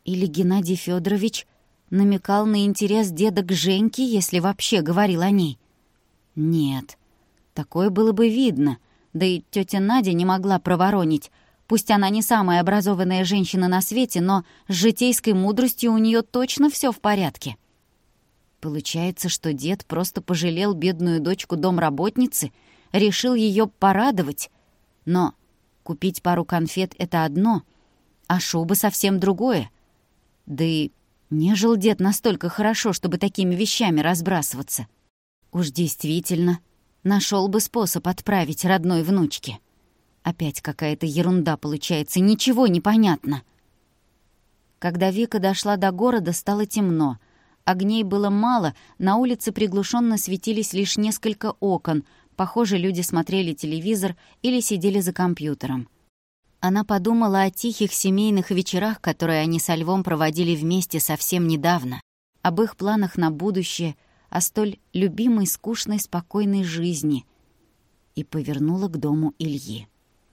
Или Геннадий Федорович намекал на интерес деда к Женьке, если вообще говорил о ней? Нет, такое было бы видно, да и тетя Надя не могла проворонить. Пусть она не самая образованная женщина на свете, но с житейской мудростью у нее точно все в порядке. Получается, что дед просто пожалел бедную дочку домработницы, решил ее порадовать. Но купить пару конфет — это одно, а шуба — совсем другое. Да и не жил дед настолько хорошо, чтобы такими вещами разбрасываться. Уж действительно, нашел бы способ отправить родной внучке. Опять какая-то ерунда получается, ничего не понятно. Когда Вика дошла до города, стало темно. Огней было мало, на улице приглушенно светились лишь несколько окон. Похоже, люди смотрели телевизор или сидели за компьютером. Она подумала о тихих семейных вечерах, которые они со Львом проводили вместе совсем недавно, об их планах на будущее, о столь любимой, скучной, спокойной жизни, и повернула к дому Ильи.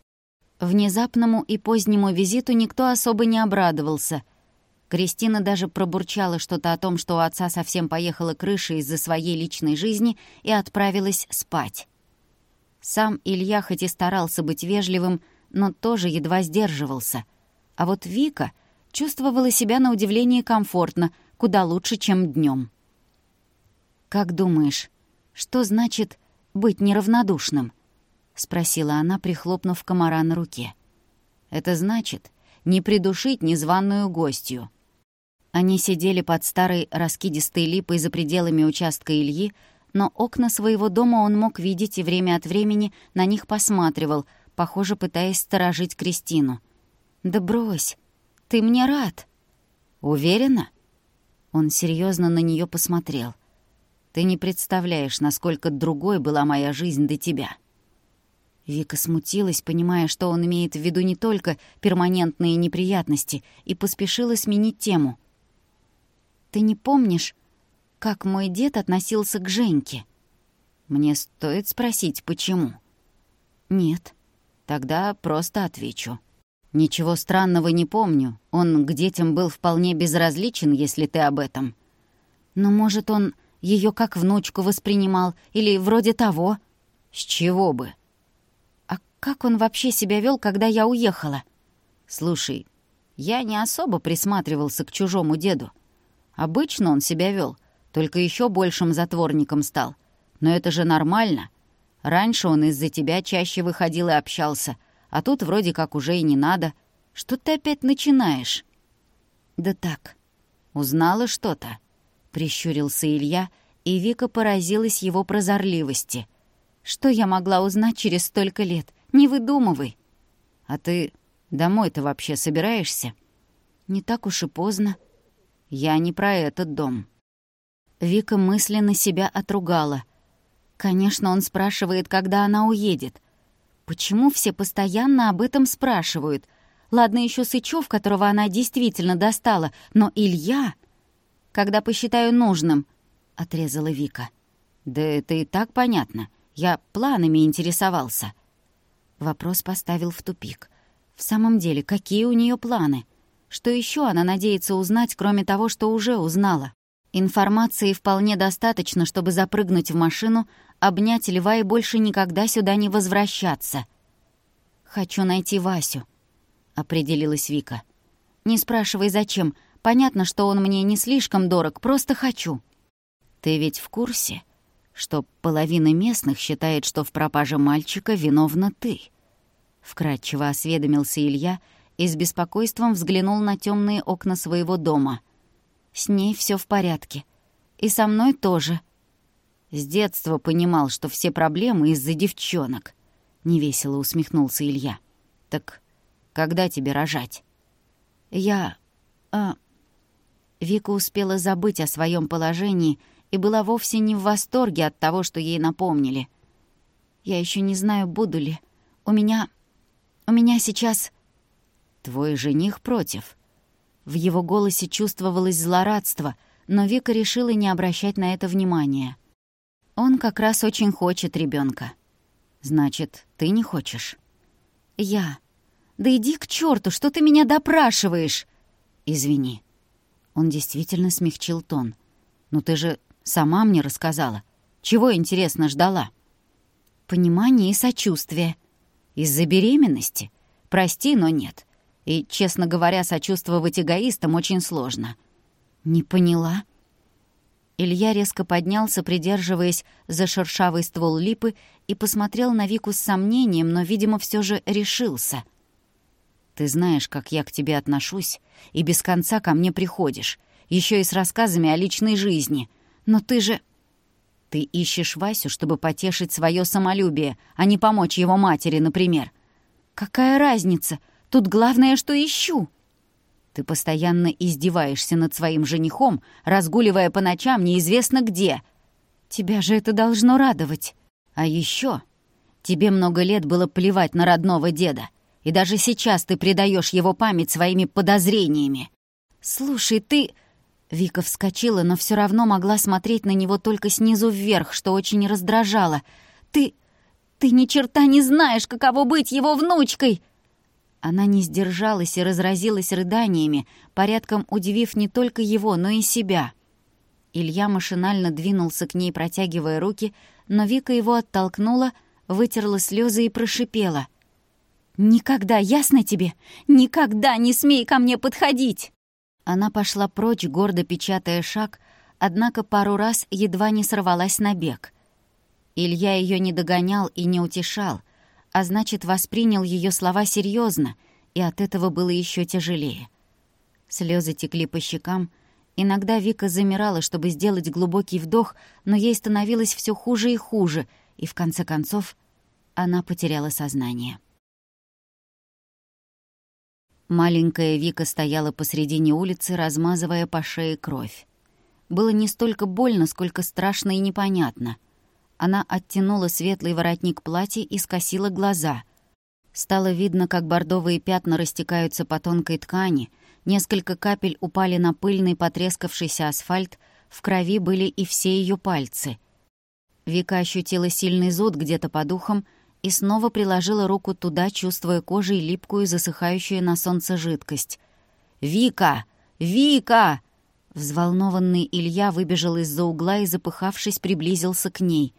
Внезапному и позднему визиту никто особо не обрадовался. Кристина даже пробурчала что-то о том, что у отца совсем поехала крыша из-за своей личной жизни, и отправилась спать. Сам Илья хоть и старался быть вежливым, но тоже едва сдерживался. А вот Вика чувствовала себя на удивление комфортно, куда лучше, чем днем. «Как думаешь, что значит быть неравнодушным?» — спросила она, прихлопнув комара на руке. «Это значит не придушить незваную гостью». Они сидели под старой раскидистой липой за пределами участка Ильи, но окна своего дома он мог видеть и время от времени на них посматривал, похоже, пытаясь сторожить Кристину. «Да брось, ты мне рад». «Уверена?» Он серьезно на нее посмотрел. «Ты не представляешь, насколько другой была моя жизнь до тебя». Вика смутилась, понимая, что он имеет в виду не только перманентные неприятности, и поспешила сменить тему. «Ты не помнишь, как мой дед относился к Женьке?» «Мне стоит спросить, почему?» «Нет». «Тогда просто отвечу. Ничего странного не помню. Он к детям был вполне безразличен, если ты об этом». «Но, может, он ее как внучку воспринимал, или вроде того?» «С чего бы?» «А как он вообще себя вел, когда я уехала?» «Слушай, я не особо присматривался к чужому деду. Обычно он себя вел, только еще большим затворником стал. Но это же нормально. Раньше он из-за тебя чаще выходил и общался, а тут вроде как уже и не надо. Что ты опять начинаешь?» «Да так. Узнала что-то?» — прищурился Илья, и Вика поразилась его прозорливости. «Что я могла узнать через столько лет? Не выдумывай!» «А ты домой-то вообще собираешься?» «Не так уж и поздно». «Я не про этот дом». Вика мысленно себя отругала. Конечно, он спрашивает, когда она уедет. Почему все постоянно об этом спрашивают? Ладно, еще Сычев, которого она действительно достала, но Илья... «Когда посчитаю нужным», — отрезала Вика. «Да это и так понятно. Я планами интересовался». Вопрос поставил в тупик. В самом деле, какие у нее планы? Что еще она надеется узнать, кроме того, что уже узнала? Информации вполне достаточно, чтобы запрыгнуть в машину, обнять Льва и больше никогда сюда не возвращаться. «Хочу найти Васю», — определилась Вика. «Не спрашивай, зачем. Понятно, что он мне не слишком дорог, просто хочу». «Ты ведь в курсе, что половина местных считает, что в пропаже мальчика виновна ты?» Вкратчиво осведомился Илья и с беспокойством взглянул на темные окна своего дома. «С ней все в порядке. И со мной тоже». «С детства понимал, что все проблемы из-за девчонок», — невесело усмехнулся Илья. «Так когда тебе рожать?» Вика успела забыть о своем положении и была вовсе не в восторге от того, что ей напомнили. «Я еще не знаю, буду ли. У меня сейчас...» «Твой жених против?» В его голосе чувствовалось злорадство, но Вика решила не обращать на это внимания. «Он как раз очень хочет ребенка. «Значит, ты не хочешь?» «Я? Да иди к черту, что ты меня допрашиваешь?» «Извини». Он действительно смягчил тон. «Ну ты же сама мне рассказала. Чего, интересно, ждала?» «Понимание и сочувствие». «Из-за беременности? Прости, но нет. И, честно говоря, сочувствовать эгоистам очень сложно». «Не поняла». Илья резко поднялся, придерживаясь за шершавый ствол липы, и посмотрел на Вику с сомнением, но, видимо, все же решился. «Ты знаешь, как я к тебе отношусь, и без конца ко мне приходишь, еще и с рассказами о личной жизни. Но ты же... Ты ищешь Васю, чтобы потешить свое самолюбие, а не помочь его матери, например. Какая разница? Тут главное, что ищу». «Ты постоянно издеваешься над своим женихом, разгуливая по ночам неизвестно где. Тебя же это должно радовать. А еще тебе много лет было плевать на родного деда, и даже сейчас ты предаешь его память своими подозрениями». «Слушай, ты...» Вика вскочила, но все равно могла смотреть на него только снизу вверх, что очень раздражало. «Ты ни черта не знаешь, каково быть его внучкой!» Она не сдержалась и разразилась рыданиями, порядком удивив не только его, но и себя. Илья машинально двинулся к ней, протягивая руки, но Вика его оттолкнула, вытерла слезы и прошипела: «Никогда, ясно тебе? Никогда не смей ко мне подходить!» Она пошла прочь, гордо печатая шаг, однако пару раз едва не сорвалась на бег. Илья ее не догонял и не утешал, а значит, воспринял ее слова серьезно, и от этого было еще тяжелее. Слезы текли по щекам. Иногда Вика замирала, чтобы сделать глубокий вдох, но ей становилось все хуже и хуже, и в конце концов она потеряла сознание. Маленькая Вика стояла посредине улицы, размазывая по шее кровь. Было не столько больно, сколько страшно и непонятно. Она оттянула светлый воротник платья и скосила глаза. Стало видно, как бордовые пятна растекаются по тонкой ткани, несколько капель упали на пыльный потрескавшийся асфальт, в крови были и все ее пальцы. Вика ощутила сильный зуд где-то под ухом и снова приложила руку туда, чувствуя кожей липкую, засыхающую на солнце жидкость. «Вика! Вика!» Взволнованный Илья выбежал из-за угла и, запыхавшись, приблизился к ней.